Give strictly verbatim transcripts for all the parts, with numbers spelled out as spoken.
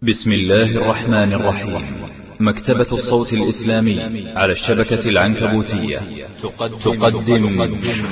بسم الله الرحمن الرحيم. مكتبة الصوت الإسلامي على الشبكة العنكبوتية تقدم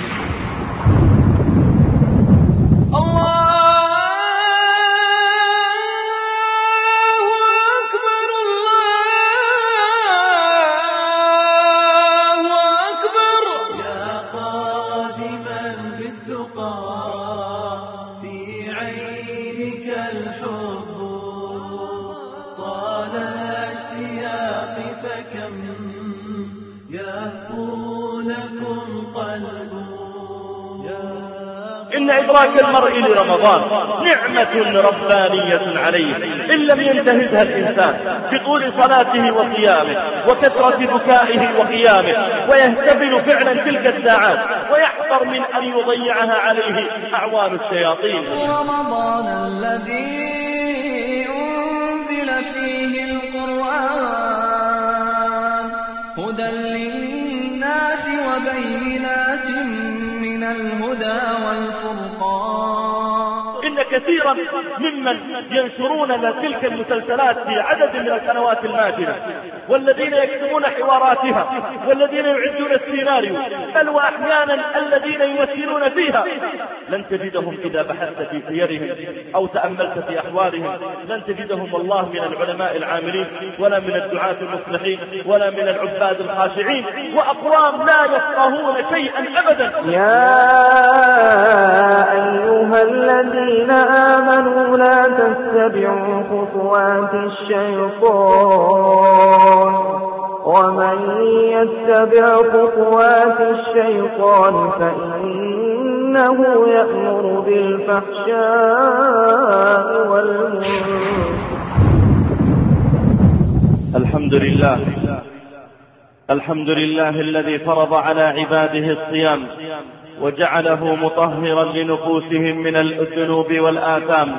إن إدراك المرء لرمضان نعمة ربانية عليه إن لم ينتهزها الإنسان بطول صلاته وصيامه وكثرة بكائه وقيامه، ويهتبل فعلا تلك الساعات ويحذر من أن يضيعها عليه أعوان الشياطين. رمضان الذي أنزل فيه القرآن هدى للناس وبينات من الهدى والفرقان. إن كثيرا ممن ينشرون تلك المسلسلات في عدد من السنوات الماضية، والذين يكتبون حواراتها، والذين يعدون السيناريو، بل وأحيانا الذين يمثلون فيها، لن تجدهم إذا بحثت في سيرهم أو تأملت في أحوالهم لن تجدهم والله من العلماء العاملين، ولا من الدعاة المصلحين، ولا من العباد الخاشعين، وأقوام لا يفقهون شيئا أبدا. يا أيها الذين آمنوا لا تتبعوا خطوات الشيطان، ومن يتبع خطوات الشيطان فإنه يأمر بالفحشاء والمنكر. الحمد لله الحمد لله الذي فرض على عباده الصيام وجعله مطهرا لنفوسهم من الذنوب والآثام.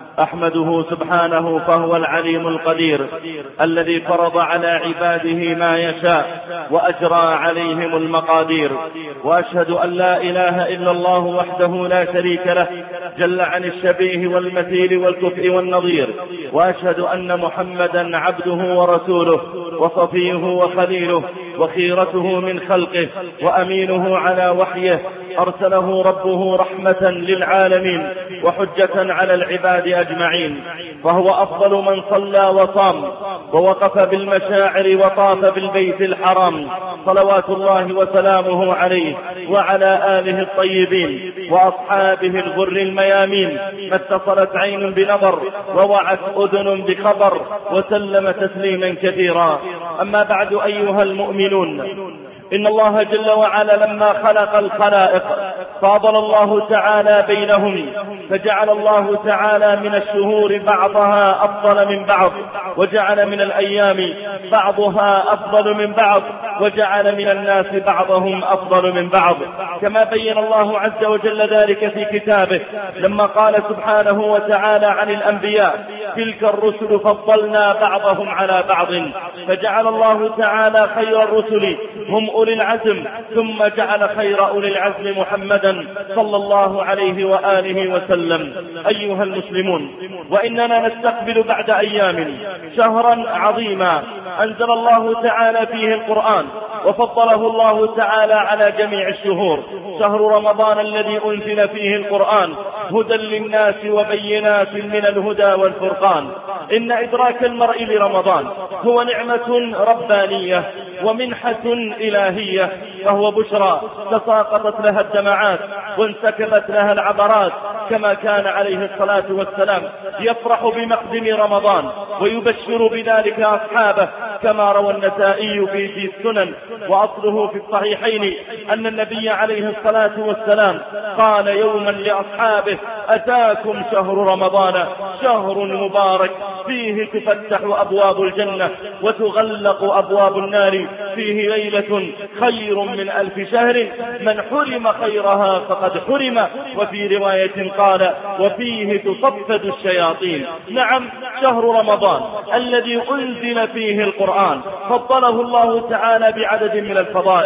أحمده سبحانه فهو العليم القدير الذي فرض على عباده ما يشاء وأجرى عليهم المقادير. وأشهد أن لا إله إلا الله وحده لا شريك له جل عن الشبيه والمثيل والكفء والنظير. وأشهد أن محمدا عبده ورسوله وصفيه وخليله وخيرته من خلقه وأمينه على وحيه، أرسله ربه رحمة للعالمين وحجة على العباد أجمعين. فهو أفضل من صلى وصام ووقف بالمشاعر وطاف بالبيت الحرام، صلوات الله وسلامه عليه وعلى آله الطيبين وأصحابه الغر الميامين. ما اتصلت عين بنظر ووعت أذن بخبر، وسلم تسليما كثيرا. أما بعد أيها المؤمنون، إن الله جل وعلا لما خلق الخلائق فاضل الله تعالى بينهم، فجعل الله تعالى من الشهور بعضها أفضل من بعض، وجعل من الأيام بعضها أفضل من بعض، وجعل من الناس بعضهم أفضل من بعض، كما بين الله عز وجل ذلك في كتابه لما قال سبحانه وتعالى عن الأنبياء: تلك الرسل فضلنا بعضهم على بعض. فجعل الله تعالى خير الرسل هم أولي العزم، ثم جعل خير أولي العزم محمدا صلى الله عليه وآله وسلم. أيها المسلمون، وإننا نستقبل بعد أيام شهرا عظيما أنزل الله تعالى فيه القرآن وفضله الله تعالى على جميع الشهور، شهر رمضان الذي أنزل فيه القرآن هدى للناس وبينات من الهدى والفرقان. إن إدراك المرء لرمضان هو نعمة ربانية ومنحة إلهية، فهو بشرى تساقطت لها الدمعات وانسكبت لها العبرات، كما كان عليه الصلاة والسلام يفرح بمقدم رمضان ويبشر بذلك أصحابه، كما روى النسائي في السنن وأصله في الصحيحين أن النبي عليه الصلاة والسلام قال يوما لأصحابه: أتاكم شهر رمضان شهر مبارك فيه تفتح أبواب الجنة وتغلق أبواب النار، فيه ليلة خير من ألف شهر، من حرم خيرها فقد حرم. وفي رواية قال: وفيه تصفد الشياطين. نعم، شهر رمضان الذي أنزل فيه القرآن فضله الله تعالى بعدد من الفضائل،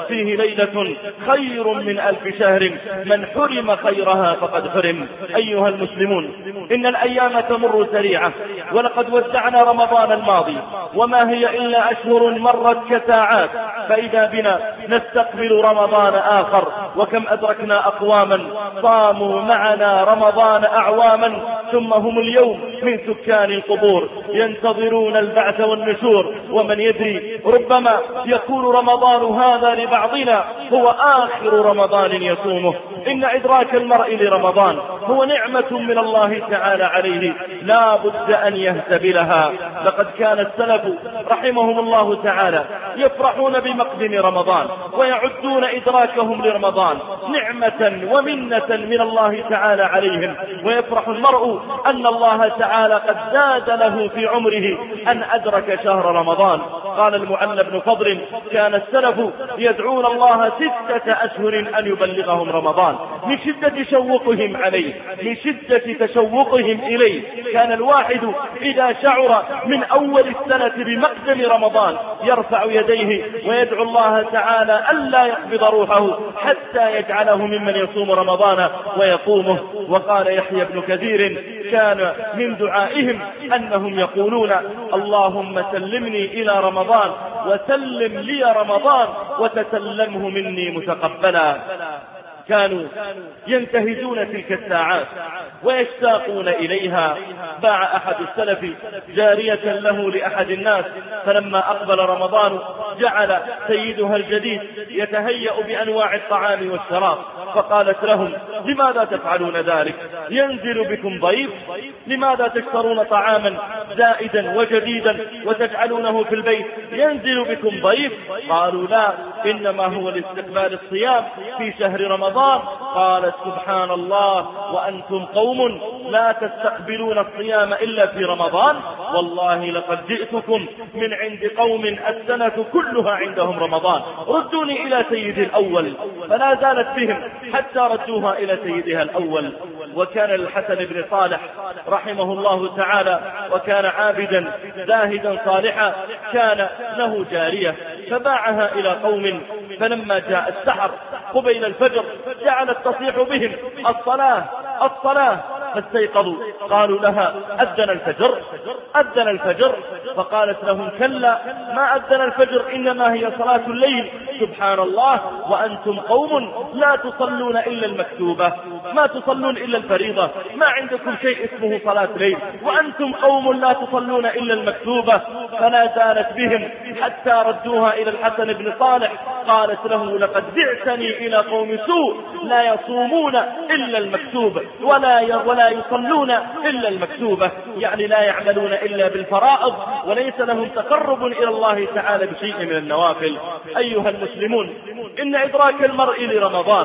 فيه ليلة خير من ألف شهر من حرم خيرها فقد حرم. أيها المسلمون، إن الأيام تمر سريعة، ولقد ودعنا رمضان الماضي وما هي إلا أشهر مرت كساعات، فإذا بنا نستقبل رمضان آخر. وكم أدركنا أقواما صاموا معنا رمضان أعواما ثم هم اليوم من سكان القبور ينتظرون البعث والنشور. ومن يدري ربما يكون رمضان هذا لبعضنا هو آخر رمضان يصومه. إن إدراك المرء لرمضان هو نعمة من الله تعالى عليه لا بد أن يهتبلها. لقد كان السلف رحمهم الله تعالى يفرحون بمقدم رمضان ويعدون إدراكهم لرمضان نعمة ومنة من الله تعالى عليهم، ويفرح المرء أن الله تعالى قد زاد له في عمره أن أدرك شهر رمضان. قال المعلى بن فضل: كان السلف يدعون الله ستة أشهر أن يبلغهم رمضان من شدة شوقهم عليه، من شدة تشوقهم إليه. كان الواحد إذا شعر من أول السنة بمقدم رمضان يرفع يديه ويدعو الله تعالى ألا يقبض روحه حتى يجعله ممن يصوم رمضان ويقومه. وقال يحيى بن كثير: كان من دعائهم أنهم يقولون: اللهم سلمني إلى رمضان وسلم لي رمضان وتسلمه مني متقبلا. كانوا ينتهزون تلك الساعات ويشتاقون إليها. باع أحد السلف جارية له لأحد الناس، فلما أقبل رمضان جعل سيدها الجديد يتهيأ بأنواع الطعام والشراب، فقالت لهم: لماذا تفعلون ذلك؟ ينزل بكم ضيف، لماذا تشترون طعاما زائدا وجديدا وتجعلونه في البيت؟ ينزل بكم ضيف. قالوا: لا، إنما هو لاستقبال الصيام في شهر رمضان. قالت: سبحان الله، وأنتم قوم لا تستقبلون الصيام إلا في رمضان. والله لقد جئتكم من عند قوم السنة كلها عندهم رمضان، ردوني إلى سيدي الأول. فلا زالت بهم حتى ردوها إلى سيدها الأول. وكان الحسن بن صالح رحمه الله تعالى وكان عابدا زاهدا صالحا، كان له جارية فباعها إلى قوم، فلما جاء السحر قبيل الفجر جعلت تصيح بهم: الصلاة الصلاة. فاستيقظوا قالوا لها: أذن الفجر أذن الفجر. فقالت لهم: كلا، ما أذن الفجر، إنما هي صلاة الليل. سبحان الله، وأنتم قوم لا تصلون إلا المكتوبة، ما تصلون إلا الفريضة، ما عندكم شيء اسمه صلاة ليل، وأنتم قوم لا تصلون إلا المكتوبة. فلا زالت بهم حتى ردوها إلى الحسن بن صالح. قالت له: لقد بعثني إلى قوم سوء لا يصومون إلا المكتوب ولا ولا يصلون إلا المكتوبة، يعني لا يعملون إلا بالفرائض وليس لهم تقرب إلى الله تعالى بشيء من النوافل. أيها المسلمون، إن إدراك المرء لرمضان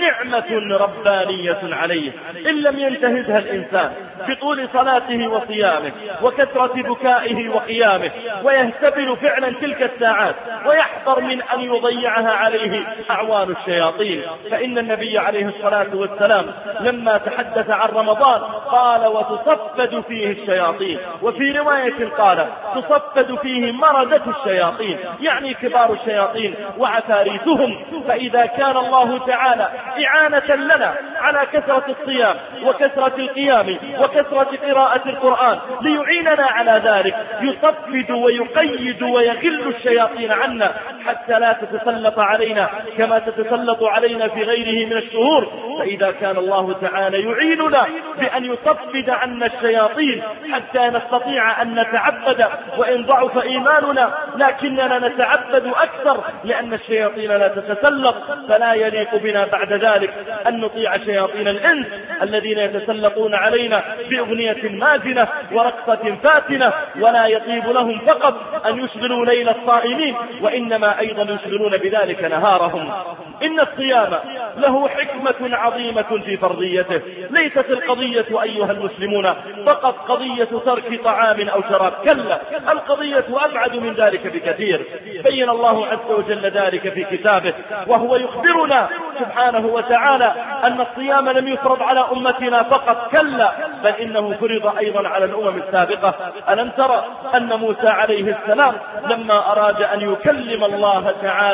نعمة ربانية عليه إن لم ينتهزها الإنسان بطول صلاته وصيامه وكثرة بكائه وقيامه، ويهتبل فعلا تلك الساعات ويحذر من أن يضيعها عليه أعوان الشياطين. فإن النبي عليه الصلاة والسلام لما تحدث عن رمضان قال: وتصفد فيه الشياطين. وفي رواية قال: تصفد فيه مردة الشياطين، يعني كبار الشياطين وعفاريتهم. فإذا كان الله تعالى إعانة لنا على كثرة الصيام وكثرة القيام وكثرة قراءة القرآن ليعيننا على ذلك، يصفد ويقيد ويغل الشياطين عنا حتى لا تتسلط علينا كما تتسلط علينا في غيره من الشهور. فإذا كان الله تعالى يعيننا بأن يصفد عنا الشياطين حتى نستطيع أن نتعبد، وإن ضعف إيماننا لكننا نتعبد أكثر لأن الشياطين لا تتسلط، فلا يليق بنا بعد ذلك أن نطيع شياطين الإنس الذين يتسلطون علينا بأغنية مازنة ورقصة فاتنة. ولا يطيب لهم فقط أن يشغلوا ليل الصائمين، وإنما أيضا يشغلون بذلك نهارهم. إن الصيام له حكمة عظيمة في فرضيته، ليست القضية أيها المسلمون فقط قضية ترك طعام أو شراب، كلا، القضية أبعد من ذلك بكثير. بين الله عز وجل ذلك في كتابه، وهو يخبرنا سبحانه وتعالى أن الصيام لم يفرض على أمتنا فقط، كلا، بل إنه فرض أيضا على الأمم السابقة. ألم ترى أن موسى عليه السلام لما أراد أن يكلم الله تعالى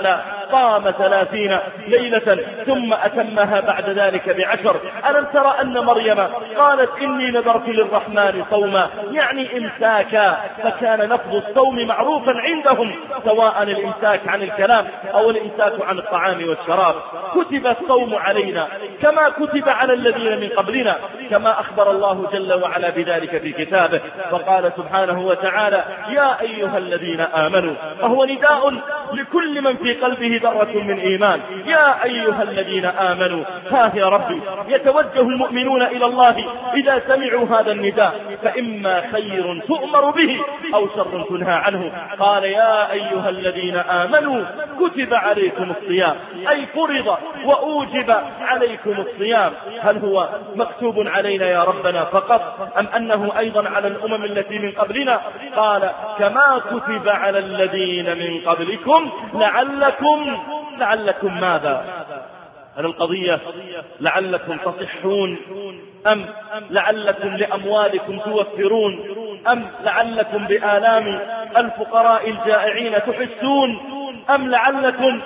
صام ثلاثين ليلة ثم أتمها بعد ذلك بعشر. ألم ترى أن مريم قالت إني نذرت للرحمن صوما، يعني إمساكا، فكان نفض الصوم معروفا عندهم، سواء الإمساك عن الكلام أو الإمساك عن الطعام والشراب. كتب الصوم علينا كما كتب على الذين من قبلنا، كما أخبر الله جل وعلا بذلك في كتابه، فقال سبحانه وتعالى: يا أيها الذين آمنوا، وهو نداء لكل من في قلبه ذرة من إيمان. يا أيها الذين آمنوا، ها يا ربي يتوجه المؤمنون إلى الله إذا سمعوا هذا النداء، فإما خير تؤمر به أو شر تنهى عنه. قال: يا أيها الذين آمنوا كتب عليكم الصيام، أي فرض وأوجب عليكم الصيام. هل هو مكتوب علينا يا ربنا فقط، أم أنه أيضا على الأمم التي من قبلنا؟ قال: كما كتب على الذين من قبلكم لعلكم لعلكم ماذا؟ هل القضية لعلكم تصحون، أم لعلكم لأموالكم توفرون، أم لعلكم بآلام الفقراء الجائعين تحسون، أم لعلكم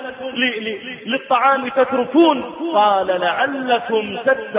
للطعام تتركون؟ قال: لعلكم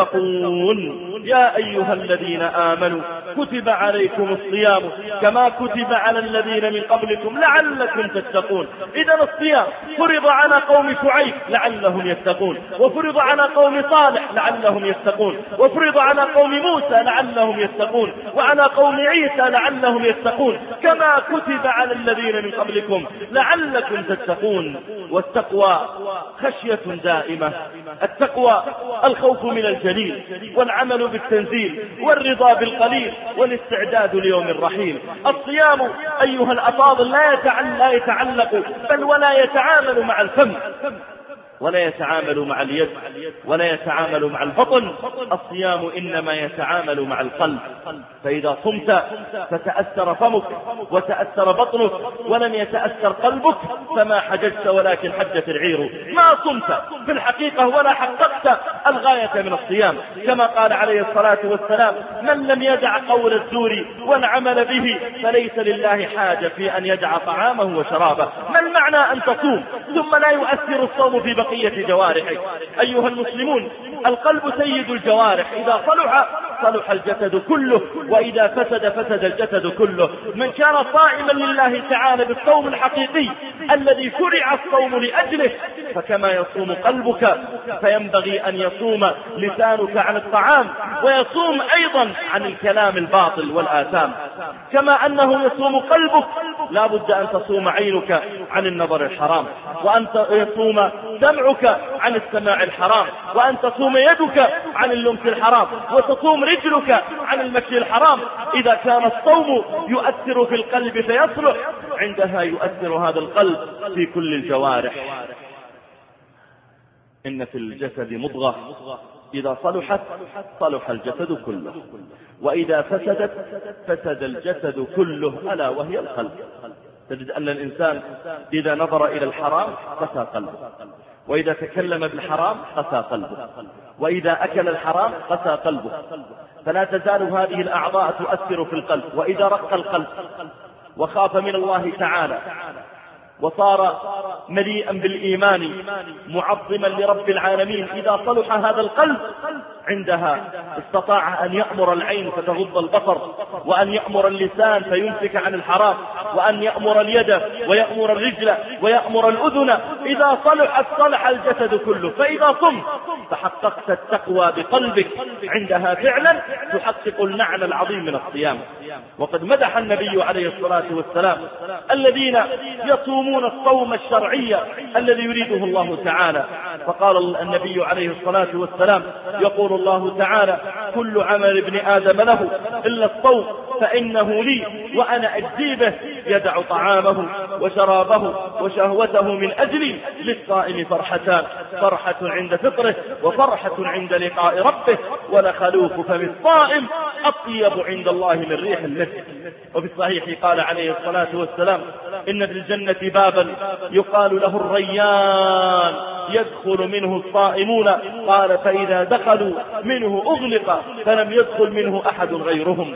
تتقون. يا أيها الذين آمنوا كتب عليكم الصيام كما كتب على الذين من قبلكم لعلكم تتقون. إذن الصيام فرض على قوم شعيب لعلهم يتقون، وفرض على قوم صالح لعلهم يتقون، وفرض على قوم موسى لعلهم يتقون، وعلى قوم عيسى لعلهم يتقون، كما كتب على الذين من قبلكم لعلكم تتقون. والتقوى خشية دائمة، التقوى الخوف من الجليل، والعمل بالتنزيل، والرضا بالقليل، والاستعداد ليوم الرحيل. الصيام أيها الأفاضل لا يتعلق بل ولا يتعامل مع الفم، ولا يتعامل مع اليد، ولا يتعامل مع البطن. الصيام إنما يتعامل مع القلب، فإذا صمت فتأثر فمك وتأثر بطنك ولم يتأثر قلبك فما حججت ولكن حجت العير. ما صمت في الحقيقة ولا حققت الغاية من الصيام، كما قال عليه الصلاة والسلام: من لم يدع قول الزور والعمل به فليس لله حاجة في أن يدع طعامه وشرابه. ما المعنى أن تصوم ثم لا يؤثر الصوم في بقية جوارحك؟ أيها المسلمون، القلب سيد الجوارح، إذا صلح صلح الجسد كله، وإذا فسد فسد الجسد كله. من كان صائما لله تعالى بالصوم الحقيقي الذي شرع الصوم لأجله، فكما يصوم قلبك فينبغي أن يصوم لسانك عن الطعام، ويصوم أيضا عن الكلام الباطل والآثام. كما أنه يصوم قلبك لا بد أن تصوم عينك عن النظر الحرام، وأن يصوم سمعك عن السماع الحرام، وأن تصوم يدك عن اللمس الحرام، وتصوم رجلك عن المشي الحرام. إذا كان الصوم يؤثر في القلب فيصلح، عندها يؤثر هذا القلب في كل الجوارح. إن في الجسد مضغة إذا صلحت صلح الجسد كله، وإذا فسدت فسد الجسد كله، ألا وهي القلب. تجد أن الإنسان إذا نظر إلى الحرام قسى قلبه، وإذا تكلم بالحرام قسى قلبه، وإذا أكل الحرام قسى قلبه. فلا تزال هذه الأعضاء تؤثر في القلب. وإذا رق القلب وخاف من الله تعالى وصار مليئا بالإيمان معظما لرب العالمين، إذا صلح هذا القلب عندها استطاع أن يأمر العين فتغض البصر، وأن يأمر اللسان فيمسك عن الحرام، وأن يأمر اليد ويأمر الرجل ويأمر الأذن. إذا صلحت صلح الجسد كله. فإذا صمت فحققت التقوى بقلبك، عندها فعلا تحقق المعنى العظيم من الصيام. وقد مدح النبي عليه الصلاة والسلام الذين يصومون الصوم الشرعي الذي يريده الله تعالى، فقال النبي عليه الصلاة والسلام: يقول الله تعالى: كل عمل ابن آدم له إلا الصوم فإنه لي وأنا أجزي به، يدع طعامه وشرابه وشهوته من أجلي. للصائم فرحتان: فرحة عند فطره وفرحة عند لقاء ربه، ولخلوف فم الصائم أطيب عند الله من ريح المسك. وفي الصحيح قال عليه الصلاة والسلام: إن في الجنة بابا يقال له الريان يدخل منه الصائمون، قال: فإذا دخلوا منه أغلق فلم يدخل منه أحد غيرهم.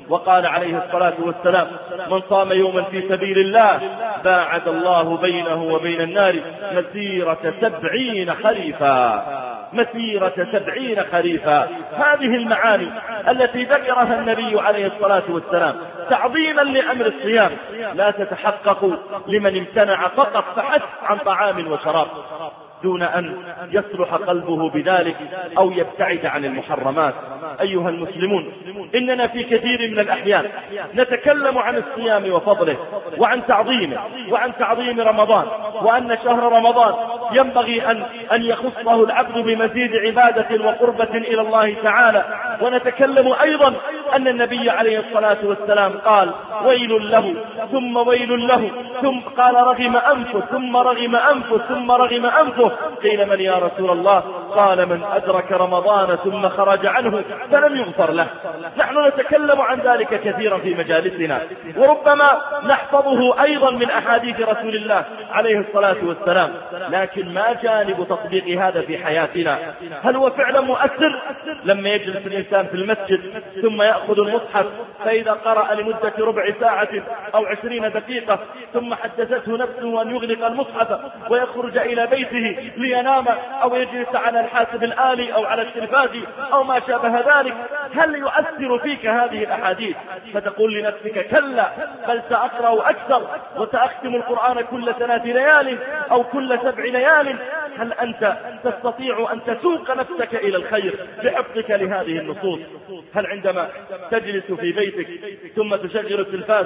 وقال عليه الصلاة والسلام: من صام يوما في سبيل الله باعد الله بينه وبين النار مسيرة سبعين خريفا، مسيرة سبعين خريفا. هذه المعاني التي ذكرها النبي عليه الصلاة والسلام تعظيما لأمر الصيام لا تتحقق لمن امتنع فقط فحسب عن طعام وشراب دون أن يصلح قلبه بذلك أو يبتعد عن المحرمات. أيها المسلمون، إننا في كثير من الأحيان نتكلم عن الصيام وفضله وعن تعظيمه وعن تعظيم رمضان، وأن شهر رمضان ينبغي أن, أن يخصه العبد بمزيد عبادة وقربة إلى الله تعالى. ونتكلم أيضا أن النبي عليه الصلاة والسلام قال: ويل له ثم ويل له، ثم قال رغم أنفه ثم رغم أنفه ثم رغم أنفه. قيل: من يا رسول الله؟ قال: من أدرك رمضان ثم خرج عنه فلم يغفر له. نحن نتكلم عن ذلك كثيرا في مجالسنا، وربما نحفظه أيضا من أحاديث رسول الله عليه الصلاة والسلام، لكن ما جانب تطبيق هذا في حياتنا؟ هل هو فعلا مؤثر لما يجلس الإنسان في المسجد ثم يأخذ المصحف فإذا قرأ لمدة ربع ساعة أو عشرين دقيقة ثم حدثته نفسه أن يغلق المصحف ويخرج إلى بيته لينام أو يجلس على الحاسب الآلي أو على التلفاز أو ما شابه ذلك، هل يؤثر فيك هذه الأحاديث فتقول لنفسك: كلا بل سأقرأ أكثر وسأختم القرآن كل ثلاث ليال أو كل سبع ليال؟ هل أنت تستطيع أن تسوق نفسك إلى الخير بحفظك لهذه النصوص؟ هل عندما تجلس في بيتك ثم تشغل التلفاز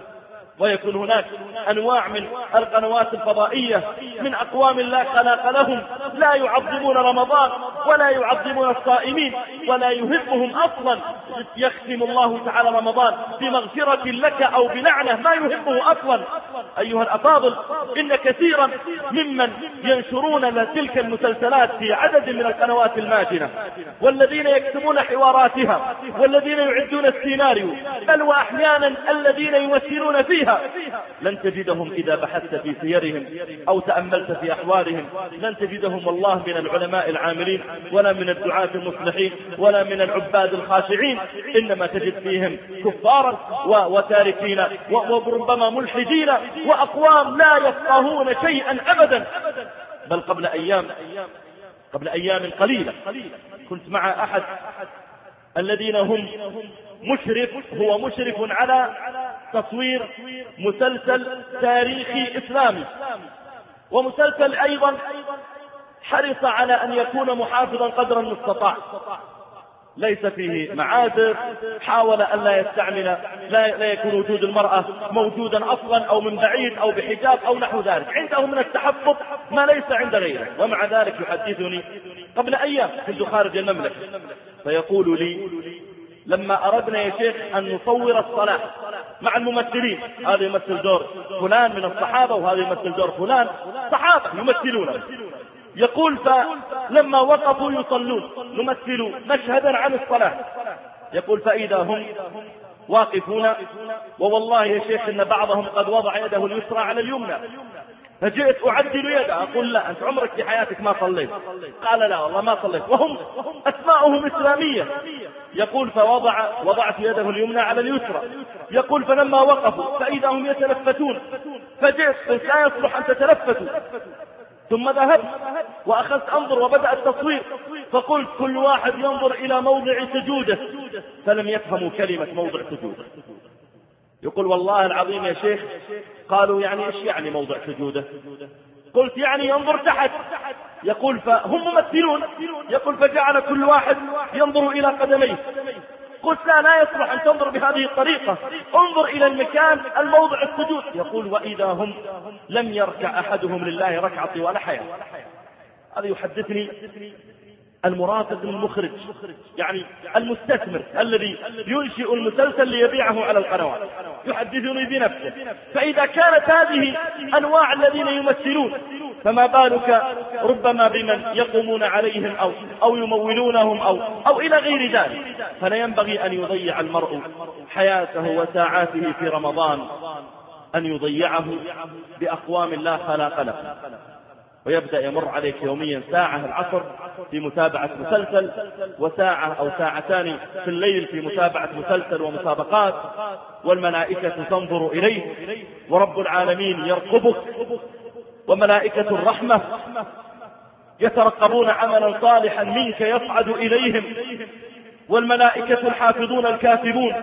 ويكون هناك أنواع من القنوات الفضائية من أقوام لا خلاق لهم لا يعظمون رمضان ولا يعظمون الصائمين ولا يهمهم أصلا يختم الله تعالى رمضان بمغفرة لك أو بلعنة، ما يهمه أصلا. أيها الأفاضل، إن كثيرا ممن ينشرون تلك المسلسلات في عدد من القنوات الماجنة والذين يكتبون حواراتها والذين يعدون السيناريو بل وأحيانا الذين يمثلون فيها، لن تجدهم إذا بحثت في سيرهم أو تأملت في أحوالهم لن تجدهم والله من العلماء العاملين ولا من الدعاة المصلحين ولا من العباد الخاشعين، إنما تجد فيهم كفارا وتاركين وربما ملحدين وأقوام لا يفقهون شيئا أبدا. بل قبل أيام قبل أيام قليلة كنت مع أحد الذين هم مشرف هو مشرف على تصوير مسلسل تاريخي إسلامي، ومسلسل أيضا حرص على أن يكون محافظا قدر المستطاع، ليس فيه معاذر، حاول أن لا يستعمل لا, لا يكون وجود المرأة موجودا أصلا أو من بعيد أو بحجاب أو نحو ذلك، عنده من التحفظ ما ليس عند غيره. ومع ذلك يحدثني قبل أيام كنت خارج المملكة فيقول لي: لما أردنا يا شيخ أن نصور الصلاة مع الممثلين، هذا يمثل دور فلان من الصحابة وهذا يمثل دور فلان، صحابة يمثلون، يقول فلما وقفوا يصلون نمثل مشهدا عن الصلاة، يقول فإذا هم واقفون ووالله يا شيخ إن بعضهم قد وضع يده اليسرى على اليمنى، فجئت أعدل يده أقول: لا أنت عمرك في حياتك ما صليت. قال: لا والله ما صليت، وهم أسماؤهم إسلامية. يقول فوضع وضعت يده اليمنى على اليسرى، يقول فلما وقفوا فإذا هم يتلفتون، فجئت قلت: لا يصلح أن تتلفتوا. ثم ذهبت وأخذت أنظر وبدأ التصوير، فقلت: كل واحد ينظر إلى موضع سجوده، فلم يفهموا كلمة موضع سجوده. يقول: والله العظيم يا شيخ، قالوا: يعني إيش يعني موضع سجوده؟ قلت: يعني ينظر تحت. يقول فهم ممثلون، يقول فجعل كل واحد ينظر إلى قدميه. قلت: لا لا يصلح أن تنظر بهذه الطريقة، انظر إلى المكان الموضع السجود. يقول: وإذا هم لم يركع أحدهم لله ركعة ولا حياة. هذا يحدثني المرافق المخرج، يعني المستثمر الذي ينشئ المسلسل ليبيعه على القنوات، يحدثني بنفسه. فإذا كانت هذه أنواع الذين يمثلون، فما بالك ربما بمن يقومون عليهم أو, أو يمولونهم أو, أو إلى غير ذلك. فلا ينبغي أن يضيع المرء حياته وساعاته في رمضان، أن يضيعه بأقوام لا خلاق له. ويبدأ يمر عليك يوميا ساعة العصر في متابعة مسلسل، وساعة أو ساعتان في الليل في متابعة مسلسل ومسابقات، والملائكة تنظر إليك، ورب العالمين يرقبك، وملائكة الرحمة يترقبون عملا صالحا منك يصعد إليهم، والملائكة الحافظون الكاتبون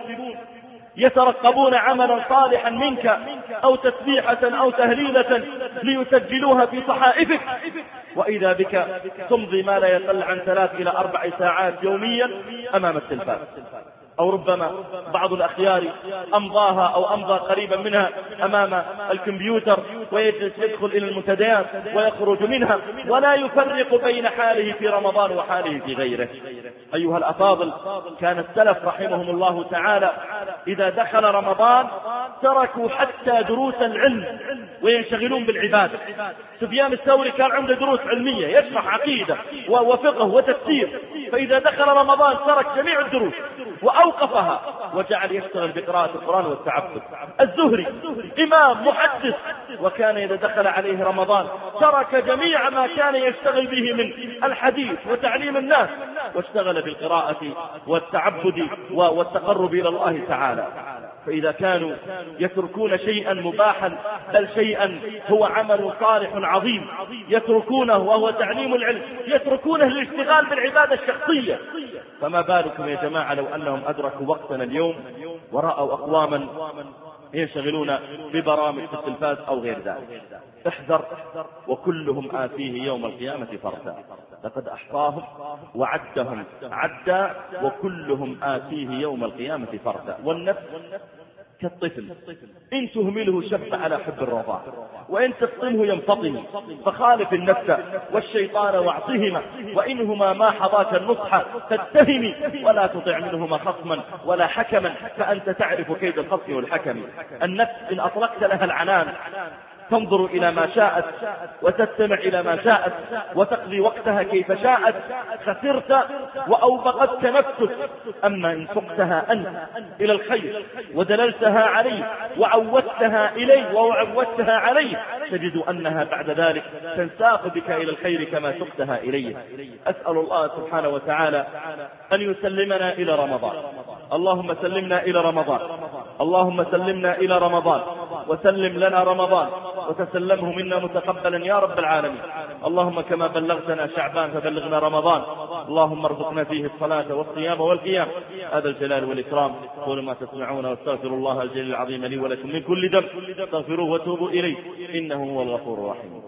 يترقبون عملا صالحا منك أو تسبيحة أو تهليلة ليسجلوها في صحائفك، وإذا بك تمضي ما لا يقل عن ثلاث إلى أربع ساعات يوميا أمام التلفاز، أو ربما بعض الأخيار أمضاها أو أمضى قريبا منها أمام الكمبيوتر، ويجلس يدخل إلى المنتديات ويخرج منها، ولا يفرق بين حاله في رمضان وحاله في غيره. أيها الأفاضل، كان السلف رحمهم الله تعالى إذا دخل رمضان تركوا حتى دروس العلم وينشغلون بالعبادة. سفيان الثوري كان عنده دروس علمية يشرح عقيدة وفقه وتفسير، فإذا دخل رمضان ترك جميع الدروس وأوقفها وجعل يشتغل بقراءة القرآن والتعبد. الزهري إمام محدث، وكان إذا دخل عليه رمضان ترك جميع ما كان يشتغل به من الحديث وتعليم الناس، واشتغل بالقراءة والتعبد والتقرب إلى الله تعالى. فإذا كانوا يتركون شيئا مباحا بل شيئا هو عمل صالح عظيم يتركونه وهو تعليم العلم، يتركونه للاشتغال بالعبادة الشخصية، فما بالكم يا جماعة لو أنهم أدركوا وقتنا اليوم ورأوا أقواما ينشغلون ببرامج في التلفاز أو غير ذلك. احذر، وكلهم آتيه يوم القيامة فردا، لقد أحصاهم وعدهم عدا وكلهم آتيه يوم القيامة فردا. والنفس كالطفل، إن تهمله شب على حب الرضاع، وإن تفطمه ينفطم، فخالف النفس والشيطان واعصهما، وإنهما ما حضاك النصح فاتهمي، ولا تطع منهما خصما ولا حكما، فأنت تعرف كيد الخصم والحكم. النفس إن أطلقت لها العنان تنظر إلى ما شاءت وتستمع إلى ما شاءت وتقضي وقتها كيف شاءت، خسرت وأوبقتك نفسك. أما إن سقتها أنت إلى الخير ودللتها عليه وعودتها إليه وعودتها عليه، تجد أنها بعد ذلك تنساق بك إلى الخير كما سقتها إليه. أسأل الله سبحانه وتعالى أن يسلمنا إلى رمضان. اللهم سلمنا إلى رمضان، اللهم سلمنا إلى رمضان، وسلم لنا رمضان وتسلمه منا متقبلا يا رب العالمين. اللهم كما بلغتنا شعبان فبلغنا رمضان، اللهم ارزقنا فيه الصلاة والصيام والقيام. هذا الجلال والإكرام. قولوا ما تسمعون واستغفر الله الجليل العظيم لي ولكم من كل ذنب، استغفروه وتوبوا إليه إنه هو الغفور الرحيم.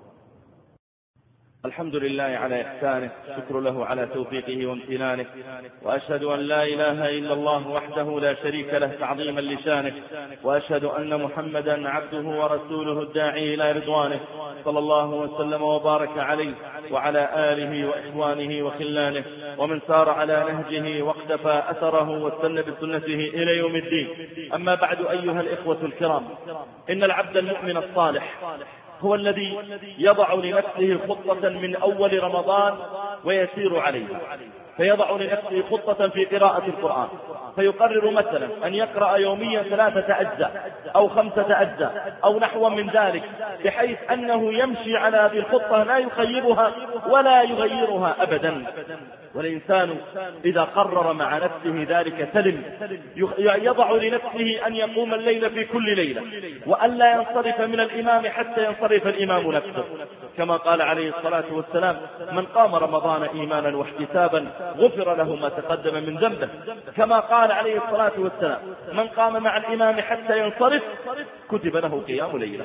الحمد لله على إحسانه، شكر له على توفيقه وامتنانه، وأشهد أن لا إله إلا الله وحده لا شريك له تعظيما لشانه، وأشهد أن محمدا عبده ورسوله الداعي إلى رضوانه، صلى الله وسلم وبارك عليه وعلى آله وإخوانه وخلانه ومن سار على نهجه واقتفى أثره واستنى بسنته إلى يوم الدين. أما بعد، أيها الإخوة الكرام، إن العبد المؤمن الصالح هو الذي يضع لنفسه خطة من أول رمضان ويسير عليها، فيضع لنفسه خطة في قراءة القرآن، فيقرر مثلا أن يقرأ يوميا ثلاثة أجزاء أو خمسة أجزاء أو نحو من ذلك، بحيث أنه يمشي على هذه الخطة لا يخيبها ولا يغيرها أبدا. والإنسان إذا قرر مع نفسه ذلك سلم، يضع لنفسه أن يقوم الليل في كل ليلة، وأن لا ينصرف من الإمام حتى ينصرف الإمام نفسه، كما قال عليه الصلاة والسلام: من قام رمضان إيمانا واحتسابا غفر له ما تقدم من ذنبه. كما قال عليه الصلاة والسلام: من قام مع الإمام حتى ينصرف كتب له قيام ليلة.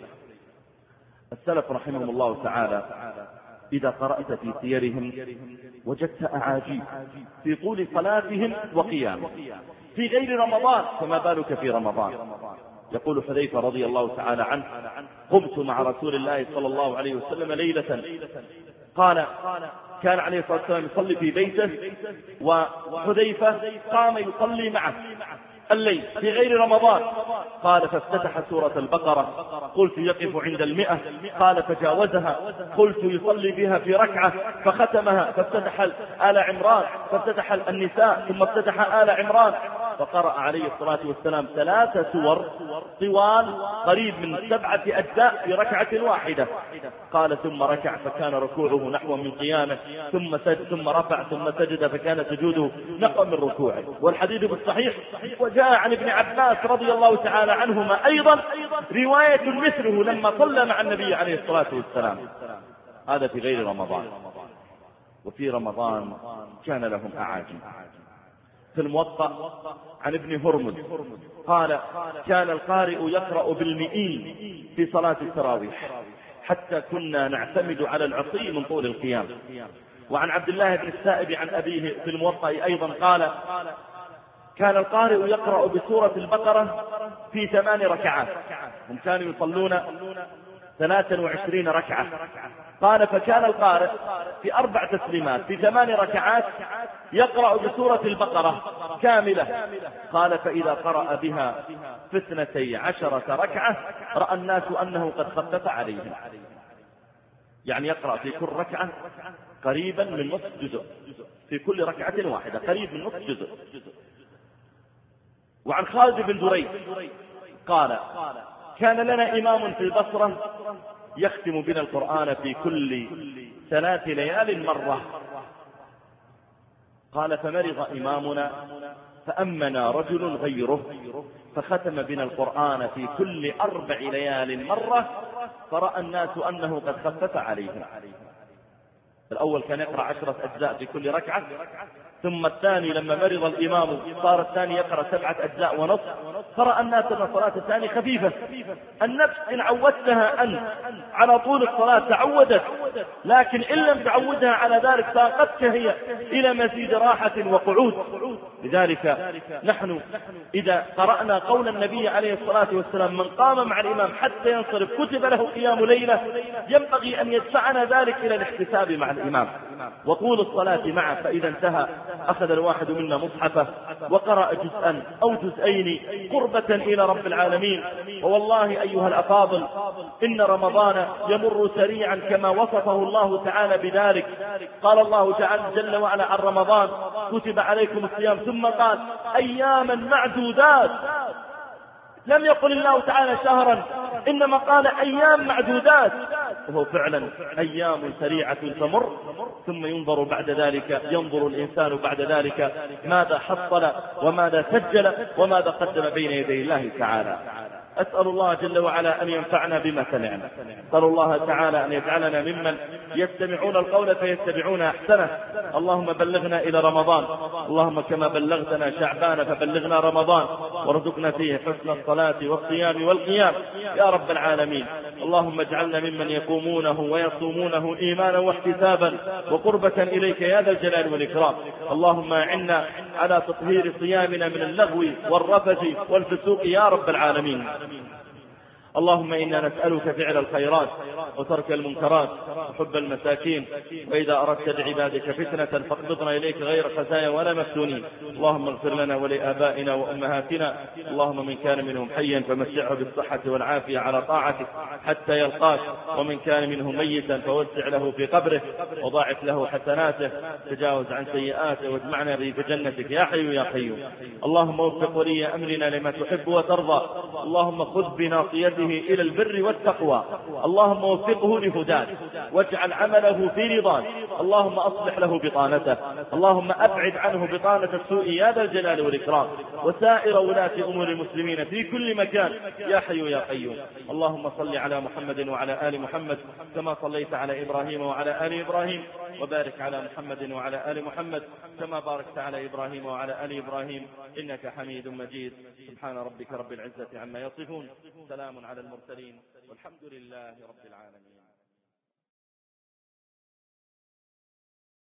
السلف رحمهم الله تعالى إذا قرأت في سيرهم وجدت أعاجيب في طول صلاتهم وقيامهم في غير رمضان، فما بالك في رمضان. يقول حذيفة رضي الله تعالى عنه: قمت مع رسول الله صلى الله عليه وسلم ليلة، قال كان عليه الصلاة والسلام يصلي في بيته وحذيفة قام يصلي معه، الليل في غير رمضان؟ قال فافتتح سورة البقرة. قلت يقف عند المئة؟ قال فجاوزها. قلت يصلي بها في ركعة فختمها فافتتح آل عمران فافتتح النساء ثم افتتح آل عمران، فقرأ عليه الصلاة والسلام ثلاث سور طوال قريب من سبعة أجزاء في ركعة واحدة. قال ثم ركع فكان ركوعه نحو من قيامه، ثم سجد ثم رفع ثم سجد فكان سجوده نحو من ركوعه. والحديث بالصحيح. وجاء عن ابن عباس رضي الله تعالى عنهما أيضا رواية مثله لما صلى مع النبي عليه الصلاة والسلام. هذا في غير رمضان. وفي رمضان كان لهم أعاجم. في الموطأ عن ابن هرمز قال كان القارئ يقرأ بالمئين في صلاة التراويح حتى كنا نعتمد على العصي من طول القيام. وعن عبد الله بن السائب عن أبيه في الموطأ أيضا قال كان القارئ يقرأ بسورة البقرة في ثمان ركعات، هم كانوا يصلون ثلاثا وعشرين ركعة. قال فكان القارئ في أربع تسليمات في ثمان ركعات يقرأ بسورة البقرة كاملة. قال فإذا قرأ بها في اثنتي عشرة ركعة رأى الناس أنه قد خفف عليهم، يعني يقرأ في كل ركعة قريبا من نصف جزء، في كل ركعة واحدة قريب من نصف جزء. وعن خالد بن دريد قال كان لنا إمام في البصرة يختم بنا القرآن في كل ثلاث ليال مرة. قال فمرض إمامنا فأمنا رجل غيره فختم بنا القرآن في كل أربع ليال مرة، فرأى الناس أنه قد خفف عليهم. الأول كان يقرأ عشرة أجزاء في كل ركعة، ثم الثاني لما مرض الإمام صار الثاني يقرأ سبعة أجزاء ونصف، فرأى الناس أن الصلاة الثانية خفيفة. النفس إن عودتها أن على طول الصلاة تعودت، لكن إن لم تعودها على ذلك ساقتك هي إلى مزيد راحة وقعود. لذلك نحن إذا قرأنا قول النبي عليه الصلاة والسلام من قام مع الإمام حتى ينصرف كتب له قيام ليلة، ينبغي أن يدفعنا ذلك إلى الاحتساب مع الإمام وطول الصلاة معه. فإذا انتهى أخذ الواحد منا مصحفه وقرأ جزءا أو جزئين قربة إلى رب العالمين. ووالله أيها الأفاضل إن رمضان يمر سريعا كما وصفه الله تعالى بذلك. قال الله تعالى جل وعلا عن رمضان كتب عليكم الصيام، ثم قال أياما معدودات. لم يقل الله تعالى شهرا، إنما قال أيام معدودات، وهو فعلا أيام سريعة تمر، ثم ينظر بعد ذلك ينظر الإنسان بعد ذلك ماذا حصل وماذا سجل وماذا قدم بين يدي الله تعالى. أسأل الله جل وعلا أن ينفعنا بما سمعنا. أسأل الله تعالى أن يجعلنا ممن يستمعون القول فيتبعون أحسنه. اللهم بلغنا إلى رمضان، اللهم كما بلغتنا شعبان فبلغنا رمضان، وارزقنا فيه حسن الصلاة والصيام والقيام يا رب العالمين. اللهم اجعلنا ممن يقومونه ويصومونه إيمانا واحتسابا وقربة إليك يا ذا الجلال والإكرام. اللهم أعنا على تطهير صيامنا من اللغو والرفث والفسوق يا رب العالمين. اللهم إنا نسألك فعل الخيرات وترك المنكرات وحب المساكين، وإذا أردت بعبادك فتنة فاقبضنا إليك غير خزايا ولا مفتونين. اللهم اغفر لنا ولآبائنا وأمهاتنا، اللهم من كان منهم حيا فمتعه بالصحة والعافية على طاعتك حتى يلقاك، ومن كان منهم ميتا فوسع له في قبره وضاعف له حسناته، تجاوز عن سيئاته واجمعنا به في جنتك يا حي يا قيوم. اللهم وفق ولي أمرنا لما تحب وترضى، اللهم خذ بناصيته إلى البر والتقوى، اللهم وفقه لهداك واجعل عمله في رضاك، اللهم أصلح له بطانته، اللهم أبعد عنه بطانة السوء يا ذا الجلال والإكرام، وسائر ولاة أمور المسلمين في كل مكان يا حي يا قيوم. اللهم صل على محمد وعلى آل محمد كما صليت على إبراهيم وعلى آل إبراهيم، وبارك على محمد وعلى آل محمد كما باركت على إبراهيم وعلى آل إبراهيم إنك حميد مجيد. سبحان ربك رب العزة عما يصفون، سلام على المرسلين والحمد لله رب العالمين.